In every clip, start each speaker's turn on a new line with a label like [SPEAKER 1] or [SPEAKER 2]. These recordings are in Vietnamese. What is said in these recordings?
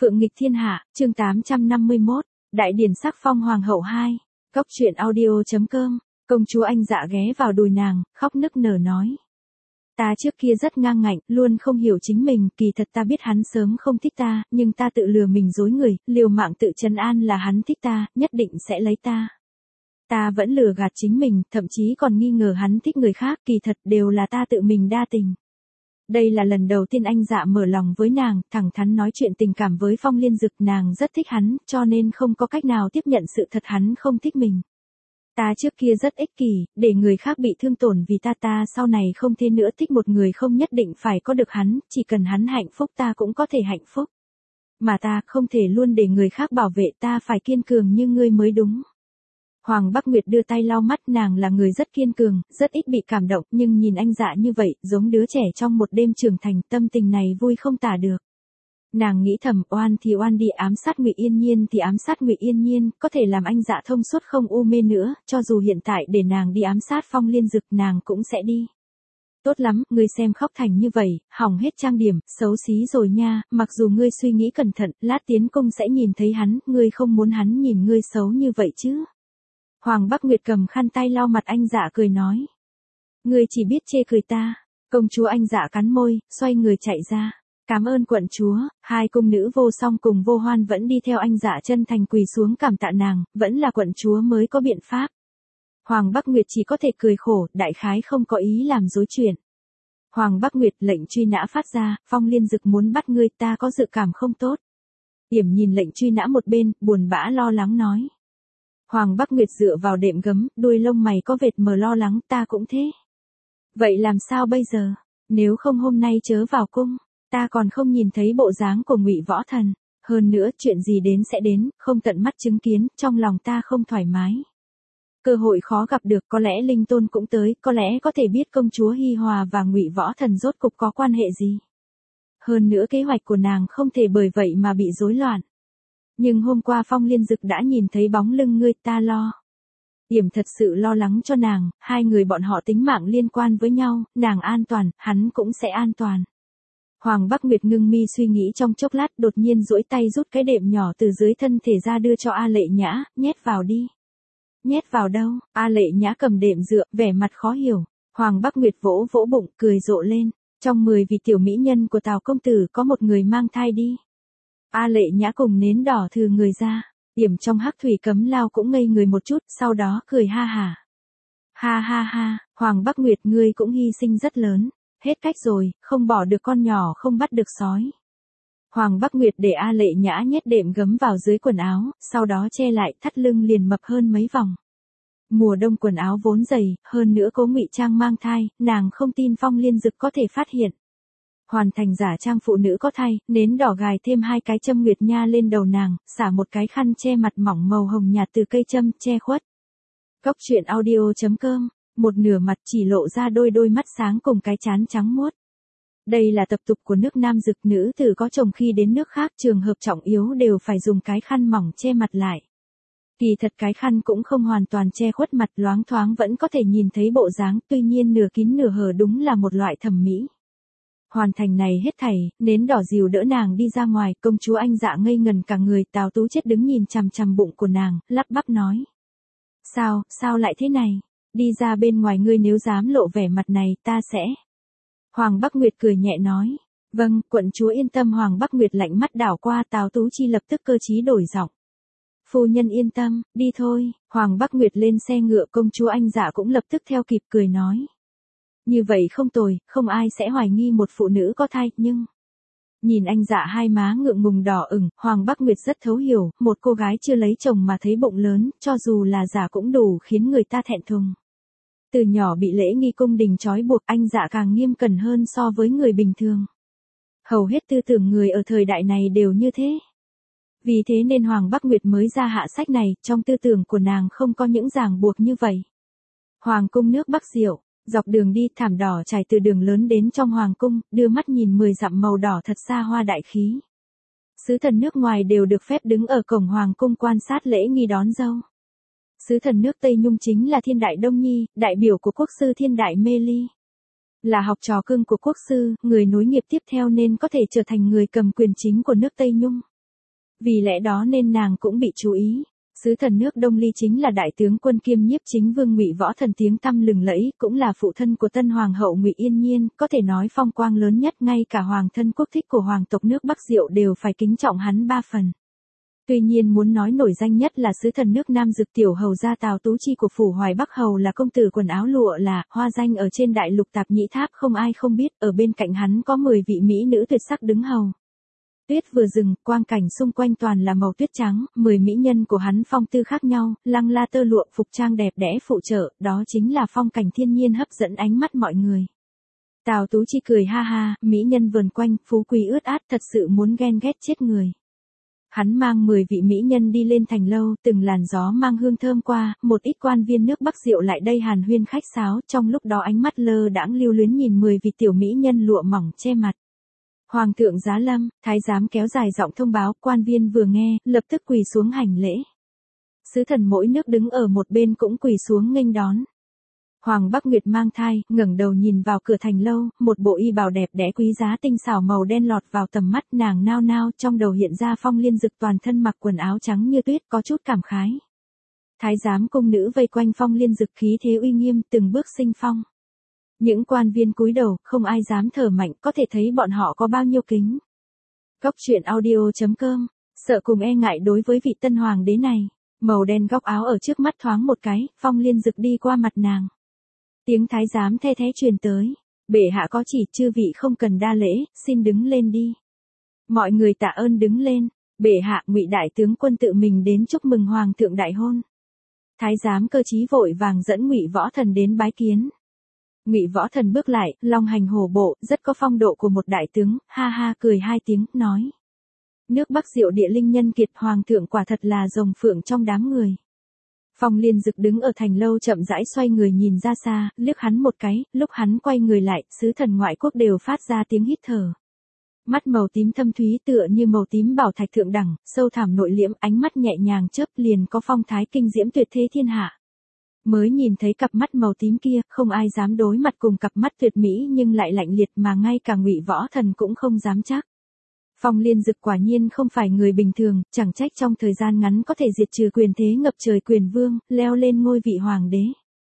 [SPEAKER 1] Phượng nghịch thiên hạ, chương 851, Đại điển sắc phong hoàng hậu 2, Cốc truyện audio.com, công chúa Anh Dạ ghé vào đùi nàng, khóc nức nở nói. Ta trước kia rất ngang ngạnh, luôn không hiểu chính mình, kỳ thật ta biết hắn sớm không thích ta, nhưng ta tự lừa mình dối người, liều mạng tự trấn an là hắn thích ta, nhất định sẽ lấy ta. Ta vẫn lừa gạt chính mình, thậm chí còn nghi ngờ hắn thích người khác, kỳ thật đều là ta tự mình đa tình. Đây là lần đầu tiên Anh Dạ mở lòng với nàng, thẳng thắn nói chuyện tình cảm với Phong Liên Dực, nàng rất thích hắn, cho nên không có cách nào tiếp nhận sự thật hắn không thích mình. Ta trước kia rất ích kỷ, để người khác bị thương tổn vì ta sau này không thế nữa, thích một người không nhất định phải có được hắn, chỉ cần hắn hạnh phúc ta cũng có thể hạnh phúc. Mà ta không thể luôn để người khác bảo vệ, ta phải kiên cường như ngươi mới đúng. Hoàng Bắc Nguyệt đưa tay lau mắt, nàng là người rất kiên cường, rất ít bị cảm động, nhưng nhìn Anh Dạ như vậy, giống đứa trẻ trong một đêm trưởng thành, tâm tình này vui không tả được. Nàng nghĩ thầm, oan thì oan đi, ám sát Ngụy Yên Nhiên thì ám sát Ngụy Yên Nhiên, có thể làm Anh Dạ thông suốt không u mê nữa, cho dù hiện tại để nàng đi ám sát Phong Liên Dực nàng cũng sẽ đi. Tốt lắm, ngươi xem khóc thành như vậy, hỏng hết trang điểm, xấu xí rồi nha, mặc dù ngươi suy nghĩ cẩn thận, lát tiến cung sẽ nhìn thấy hắn, ngươi không muốn hắn nhìn ngươi xấu như vậy chứ. Hoàng Bắc Nguyệt cầm khăn tay lau mặt Anh Dạ cười nói. Ngươi chỉ biết chê cười ta. Công chúa Anh Dạ cắn môi, xoay người chạy ra. Cảm ơn quận chúa, hai cung nữ Vô Song cùng Vô Hoan vẫn đi theo Anh Dạ chân thành quỳ xuống cảm tạ nàng, vẫn là quận chúa mới có biện pháp. Hoàng Bắc Nguyệt chỉ có thể cười khổ, đại khái không có ý làm dối chuyện. Hoàng Bắc Nguyệt, lệnh truy nã phát ra, Phong Liên Dực muốn bắt ngươi, ta có dự cảm không tốt. Yểm nhìn lệnh truy nã một bên, buồn bã lo lắng nói. Hoàng Bắc Nguyệt dựa vào đệm gấm, đuôi lông mày có vệt mờ lo lắng, ta cũng thế. Vậy làm sao bây giờ? Nếu không hôm nay chớ vào cung, ta còn không nhìn thấy bộ dáng của Ngụy Võ Thần. Hơn nữa, chuyện gì đến sẽ đến, không tận mắt chứng kiến, trong lòng ta không thoải mái. Cơ hội khó gặp được, có lẽ Linh Tôn cũng tới, có lẽ có thể biết công chúa Hi Hòa và Ngụy Võ Thần rốt cục có quan hệ gì. Hơn nữa kế hoạch của nàng không thể bởi vậy mà bị rối loạn. Nhưng hôm qua Phong Liên Dực đã nhìn thấy bóng lưng ngươi, ta lo. Yểm thật sự lo lắng cho nàng, hai người bọn họ tính mạng liên quan với nhau, nàng an toàn, hắn cũng sẽ an toàn. Hoàng Bắc Nguyệt ngưng mi suy nghĩ trong chốc lát, đột nhiên duỗi tay rút cái đệm nhỏ từ dưới thân thể ra đưa cho A Lệ Nhã, nhét vào đi. Nhét vào đâu? A Lệ Nhã cầm đệm dựa, vẻ mặt khó hiểu. Hoàng Bắc Nguyệt vỗ vỗ bụng, cười rộ lên. Trong 10 vị tiểu mỹ nhân của Tào công tử có một người mang thai đi. A Lệ Nhã cùng nến đỏ thừa người ra, Yểm trong hắc thủy cấm lao cũng ngây người một chút, sau đó cười ha hả. Ha ha ha, Hoàng Bắc Nguyệt ngươi cũng hy sinh rất lớn, hết cách rồi, không bỏ được con nhỏ không bắt được sói. Hoàng Bắc Nguyệt để A Lệ Nhã nhét đệm gấm vào dưới quần áo, sau đó che lại, thắt lưng liền mập hơn mấy vòng. Mùa đông quần áo vốn dày, hơn nữa cố ngụy trang mang thai, nàng không tin Phong Liên Dực có thể phát hiện. Hoàn thành giả trang phụ nữ có thai, nến đỏ gài thêm 2 cái châm nguyệt nha lên đầu nàng, xả một cái khăn che mặt mỏng màu hồng nhạt từ cây châm, che khuất. Cốc truyện audio.com, một nửa mặt chỉ lộ ra đôi mắt sáng cùng cái trán trắng muốt. Đây là tập tục của nước Nam Dực, nữ tử có chồng khi đến nước khác trường hợp trọng yếu đều phải dùng cái khăn mỏng che mặt lại. Kỳ thật cái khăn cũng không hoàn toàn che khuất mặt, loáng thoáng vẫn có thể nhìn thấy bộ dáng, tuy nhiên nửa kín nửa hở đúng là một loại thẩm mỹ. Hoàn thành này hết thảy, nến đỏ dìu đỡ nàng đi ra ngoài, công chúa Anh Dạ ngây ngần cả người, Tào Tú Chết đứng nhìn chằm chằm bụng của nàng, lắp bắp nói. Sao lại thế này? Đi ra bên ngoài, ngươi nếu dám lộ vẻ mặt này, ta sẽ. Hoàng Bắc Nguyệt cười nhẹ nói. Vâng, quận chúa yên tâm. Hoàng Bắc Nguyệt lạnh mắt đảo qua Tào Tú Chi, lập tức cơ trí đổi giọng. Phu nhân yên tâm, đi thôi. Hoàng Bắc Nguyệt lên xe ngựa, công chúa Anh Dạ cũng lập tức theo kịp cười nói. Như vậy không tồi, không ai sẽ hoài nghi một phụ nữ có thai, nhưng... Nhìn Anh Dạ hai má ngượng ngùng đỏ ửng, Hoàng Bắc Nguyệt rất thấu hiểu, một cô gái chưa lấy chồng mà thấy bụng lớn, cho dù là giả cũng đủ khiến người ta thẹn thùng. Từ nhỏ bị lễ nghi cung đình trói buộc, Anh Dạ càng nghiêm cẩn hơn so với người bình thường. Hầu hết tư tưởng người ở thời đại này đều như thế. Vì thế nên Hoàng Bắc Nguyệt mới ra hạ sách này, trong tư tưởng của nàng không có những ràng buộc như vậy. Hoàng cung nước Bắc Diệu. Dọc đường đi, thảm đỏ trải từ đường lớn đến trong hoàng cung, đưa mắt nhìn 10 dặm màu đỏ thật xa hoa đại khí. Sứ thần nước ngoài đều được phép đứng ở cổng hoàng cung quan sát lễ nghi đón dâu. Sứ thần nước Tây Nhung chính là Thiên Đại Đông Nhi, đại biểu của quốc sư Thiên Đại Mê Ly. Là học trò cưng của quốc sư, người nối nghiệp tiếp theo nên có thể trở thành người cầm quyền chính của nước Tây Nhung. Vì lẽ đó nên nàng cũng bị chú ý. Sứ thần nước Đông Ly chính là đại tướng quân kiêm nhiếp chính vương Ngụy Võ Thần tiếng tăm lừng lẫy, cũng là phụ thân của tân hoàng hậu Ngụy Yên Nhiên, có thể nói phong quang lớn nhất, ngay cả hoàng thân quốc thích của hoàng tộc nước Bắc Diệu đều phải kính trọng hắn 3 phần. Tuy nhiên muốn nói nổi danh nhất là sứ thần nước Nam Dực tiểu hầu gia Tào Tú Chi của phủ Hoài Bắc hầu, là công tử quần áo lụa, là hoa danh ở trên đại lục Tạp Nhĩ Tháp không ai không biết, ở bên cạnh hắn có 10 vị mỹ nữ tuyệt sắc đứng hầu. Tuyết vừa dừng, quang cảnh xung quanh toàn là màu tuyết trắng, 10 mỹ nhân của hắn phong tư khác nhau, lăng la tơ lụa, phục trang đẹp đẽ phụ trợ, đó chính là phong cảnh thiên nhiên hấp dẫn ánh mắt mọi người. Tào Tú Chi cười ha ha, mỹ nhân vờn quanh, phú quý ướt át, thật sự muốn ghen ghét chết người. Hắn mang 10 vị mỹ nhân đi lên thành lâu, từng làn gió mang hương thơm qua, một ít quan viên nước Bắc Diệu lại đây hàn huyên khách sáo, trong lúc đó ánh mắt lơ đãng lưu luyến nhìn 10 vị tiểu mỹ nhân lụa mỏng che mặt. Hoàng thượng giá lâm, thái giám kéo dài giọng thông báo, quan viên vừa nghe, lập tức quỳ xuống hành lễ. Sứ thần mỗi nước đứng ở một bên cũng quỳ xuống nghênh đón. Hoàng Bắc Nguyệt mang thai, ngẩng đầu nhìn vào cửa thành lâu, một bộ y bào đẹp đẽ quý giá tinh xảo màu đen lọt vào tầm mắt, nàng nao nao, trong đầu hiện ra Phong Liên Dực toàn thân mặc quần áo trắng như tuyết, có chút cảm khái. Thái giám cung nữ vây quanh Phong Liên Dực khí thế uy nghiêm, từng bước sinh phong. Những quan viên cúi đầu, không ai dám thở mạnh, có thể thấy bọn họ có bao nhiêu kính. Góc truyện audio.com, sợ cùng e ngại đối với vị tân hoàng đế này. Màu đen góc áo ở trước mắt thoáng một cái, Phong Liên Dực đi qua mặt nàng. Tiếng thái giám the thé truyền tới. Bệ hạ có chỉ, chư vị không cần đa lễ, xin đứng lên đi. Mọi người tạ ơn đứng lên. Bệ hạ, Ngụy đại tướng quân tự mình đến chúc mừng hoàng thượng đại hôn. Thái giám cơ trí vội vàng dẫn Ngụy Võ Thần đến bái kiến. Ngụy Võ Thần bước lại, long hành hổ bộ, rất có phong độ của một đại tướng, ha ha cười 2 tiếng, nói. Nước Bắc Diệu địa linh nhân kiệt, hoàng thượng quả thật là rồng phượng trong đám người. Phong Liên Dực đứng ở thành lâu chậm rãi xoay người nhìn ra xa, liếc hắn một cái, lúc hắn quay người lại, sứ thần ngoại quốc đều phát ra tiếng hít thở. Mắt màu tím thâm thúy tựa như màu tím bảo thạch thượng đẳng, sâu thẳm nội liễm, ánh mắt nhẹ nhàng chớp, liền có phong thái kinh diễm tuyệt thế thiên hạ. Mới nhìn thấy cặp mắt màu tím kia, không ai dám đối mặt cùng cặp mắt tuyệt mỹ nhưng lại lạnh liệt, mà ngay cả Ngụy Võ Thần cũng không dám chắc. Phong Liên Dực quả nhiên không phải người bình thường, chẳng trách trong thời gian ngắn có thể diệt trừ quyền thế ngập trời quyền vương, leo lên ngôi vị hoàng đế.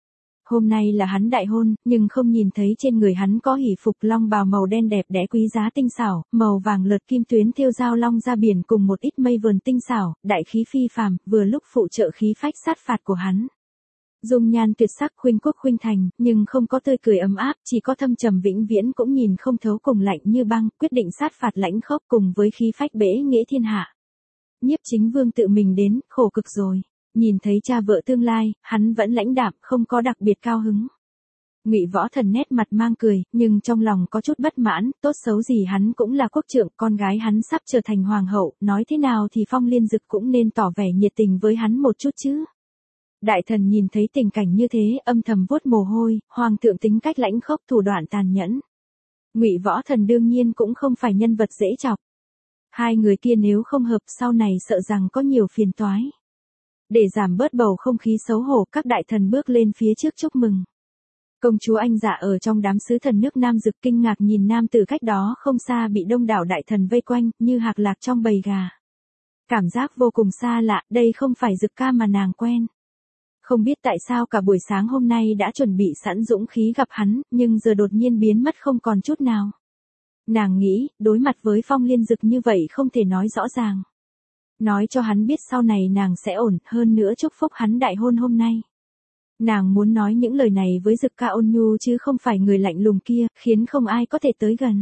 [SPEAKER 1] Hôm nay là hắn đại hôn, nhưng không nhìn thấy trên người hắn có hỷ phục long bào màu đen đẹp đẽ quý giá tinh xảo, màu vàng lợt kim tuyến thêu dao long ra biển cùng một ít mây vờn tinh xảo, đại khí phi phàm, vừa lúc phụ trợ khí phách sát phạt của hắn. Dung nhan tuyệt sắc khuynh quốc khuynh thành, nhưng không có tươi cười ấm áp, chỉ có thâm trầm vĩnh viễn cũng nhìn không thấu cùng lạnh như băng, quyết định sát phạt lãnh khốc cùng với khí phách bẽ nghĩa thiên hạ. Nhiếp chính vương tự mình đến, khổ cực rồi. Nhìn thấy cha vợ tương lai, hắn vẫn lãnh đạm, không có đặc biệt cao hứng. Ngụy Võ Thần nét mặt mang cười, nhưng trong lòng có chút bất mãn, tốt xấu gì hắn cũng là quốc trượng, con gái hắn sắp trở thành hoàng hậu, nói thế nào thì Phong Liên Dực cũng nên tỏ vẻ nhiệt tình với hắn một chút chứ. Đại thần nhìn thấy tình cảnh như thế, âm thầm vuốt mồ hôi, hoàng thượng tính cách lãnh khốc, thủ đoạn tàn nhẫn. Ngụy Võ Thần đương nhiên cũng không phải nhân vật dễ chọc. Hai người kia nếu không hợp sau này sợ rằng có nhiều phiền toái. Để giảm bớt bầu không khí xấu hổ, các đại thần bước lên phía trước chúc mừng. Công chúa Anh Dạ ở trong đám sứ thần nước Nam Dực kinh ngạc nhìn nam tử cách đó không xa bị đông đảo đại thần vây quanh, như hạc lạc trong bầy gà. Cảm giác vô cùng xa lạ, đây không phải Dực ca mà nàng quen. Không biết tại sao cả buổi sáng hôm nay đã chuẩn bị sẵn dũng khí gặp hắn, nhưng giờ đột nhiên biến mất không còn chút nào. Nàng nghĩ, đối mặt với Phong Liên Dực như vậy không thể nói rõ ràng. Nói cho hắn biết sau này nàng sẽ ổn, hơn nữa chúc phúc hắn đại hôn hôm nay. Nàng muốn nói những lời này với Dực ca ôn nhu chứ không phải người lạnh lùng kia, khiến không ai có thể tới gần.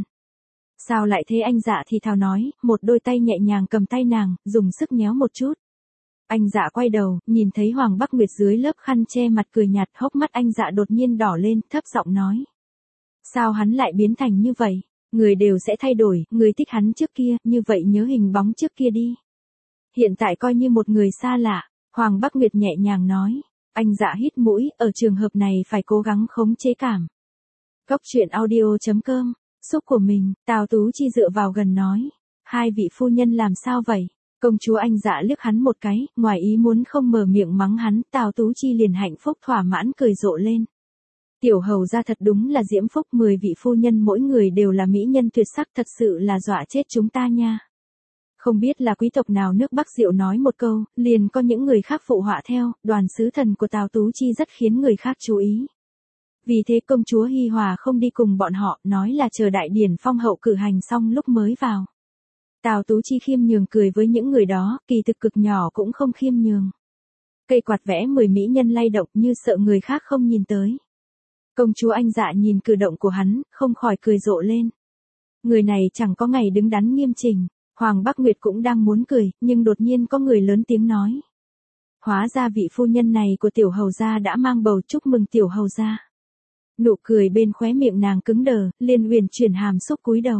[SPEAKER 1] Sao lại thế? Anh Dạ thì thào nói, một đôi tay nhẹ nhàng cầm tay nàng, dùng sức nhéo một chút. Anh Dạ quay đầu, nhìn thấy Hoàng Bắc Nguyệt dưới lớp khăn che mặt cười nhạt, hốc mắt anh Dạ đột nhiên đỏ lên, thấp giọng nói. Sao hắn lại biến thành như vậy? Người đều sẽ thay đổi, người thích hắn trước kia, như vậy nhớ hình bóng trước kia đi. Hiện tại coi như một người xa lạ, Hoàng Bắc Nguyệt nhẹ nhàng nói. Anh Dạ hít mũi, ở trường hợp này phải cố gắng khống chế cảm. Góc truyện audio.com, xúc của mình, Tào Tú Chi dựa vào gần nói. Hai vị phu nhân làm sao vậy? Công chúa Anh Dạ liếc hắn một cái, ngoài ý muốn không mở miệng mắng hắn, Tào Tú Chi liền hạnh phúc thỏa mãn cười rộ lên. Tiểu hầu ra thật đúng là diễm phúc, 10 vị phu nhân mỗi người đều là mỹ nhân tuyệt sắc, thật sự là dọa chết chúng ta nha. Không biết là quý tộc nào nước Bắc Diệu nói một câu, liền có những người khác phụ họa theo, đoàn sứ thần của Tào Tú Chi rất khiến người khác chú ý. Vì thế công chúa Hi Hòa không đi cùng bọn họ, nói là chờ đại điển phong hậu cử hành xong lúc mới vào. Tào Tú Chi khiêm nhường cười với những người đó, kỳ thực cực nhỏ cũng không khiêm nhường. Cây quạt vẽ 10 mỹ nhân lay động như sợ người khác không nhìn tới. Công chúa Anh Dạ nhìn cử động của hắn, không khỏi cười rộ lên. Người này chẳng có ngày đứng đắn nghiêm chỉnh. Hoàng Bắc Nguyệt cũng đang muốn cười, nhưng đột nhiên có người lớn tiếng nói. Hóa ra vị phu nhân này của tiểu hầu gia đã mang bầu, chúc mừng tiểu hầu gia. Nụ cười bên khóe miệng nàng cứng đờ, liền uyển chuyển hàm xúc cúi đầu.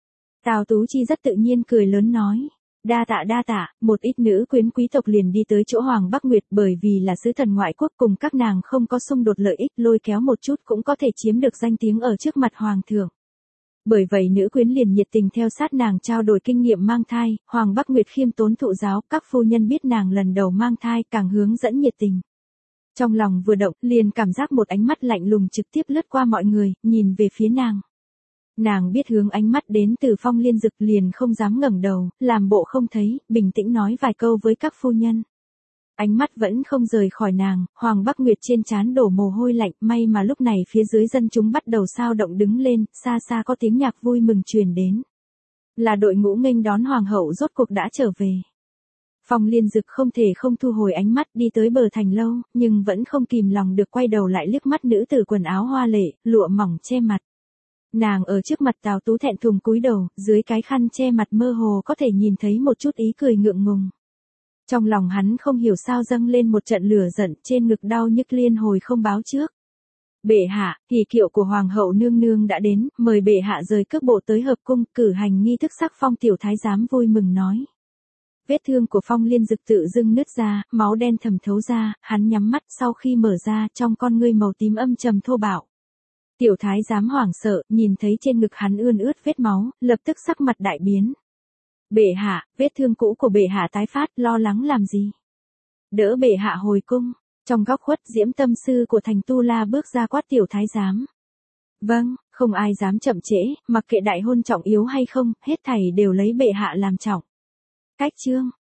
[SPEAKER 1] Tào Tú Chi rất tự nhiên cười lớn nói. Đa tạ, một ít nữ quyến quý tộc liền đi tới chỗ Hoàng Bắc Nguyệt, bởi vì là sứ thần ngoại quốc cùng các nàng không có xung đột lợi ích, lôi kéo một chút cũng có thể chiếm được danh tiếng ở trước mặt hoàng thượng. Bởi vậy nữ quyến liền nhiệt tình theo sát nàng trao đổi kinh nghiệm mang thai, Hoàng Bắc Nguyệt khiêm tốn thụ giáo, các phu nhân biết nàng lần đầu mang thai càng hướng dẫn nhiệt tình. Trong lòng vừa động, liền cảm giác một ánh mắt lạnh lùng trực tiếp lướt qua mọi người, nhìn về phía nàng. Nàng biết hướng ánh mắt đến từ Phong Liên Dực liền không dám ngẩng đầu, làm bộ không thấy, bình tĩnh nói vài câu với các phu nhân. Ánh mắt vẫn không rời khỏi nàng, Hoàng Bắc Nguyệt trên trán đổ mồ hôi lạnh, may mà lúc này phía dưới dân chúng bắt đầu xao động đứng lên, xa xa có tiếng nhạc vui mừng truyền đến. Là đội ngũ nghênh đón hoàng hậu rốt cuộc đã trở về. Phong Liên Dực không thể không thu hồi ánh mắt đi tới bờ thành lâu, nhưng vẫn không kìm lòng được quay đầu lại liếc mắt nữ tử quần áo hoa lệ, lụa mỏng che mặt. Nàng ở trước mặt Tào Tú thẹn thùng cúi đầu, dưới cái khăn che mặt mơ hồ có thể nhìn thấy một chút ý cười ngượng ngùng. Trong lòng hắn không hiểu sao dâng lên một trận lửa giận, trên ngực đau nhức liên hồi không báo trước. Bệ hạ, hỷ kiệu của hoàng hậu nương nương đã đến, mời bệ hạ rời cước bộ tới hợp cung cử hành nghi thức sắc phong. Tiểu thái giám vui mừng nói. Vết thương của Phong Liên Dực tự dưng nứt ra, máu đen thẩm thấu ra, hắn nhắm mắt, sau khi mở ra, trong con ngươi màu tím âm trầm thô bạo. Tiểu thái giám hoảng sợ, nhìn thấy trên ngực hắn ươn ướt vết máu, lập tức sắc mặt đại biến. Bệ hạ, vết thương cũ của bệ hạ tái phát, lo lắng làm gì? Đỡ bệ hạ hồi cung. Trong góc khuất, Diễm Tâm Sư của thành Tu La bước ra quát tiểu thái giám. Vâng, không ai dám chậm trễ, mặc kệ đại hôn trọng yếu hay không, hết thảy đều lấy bệ hạ làm trọng. Cách chương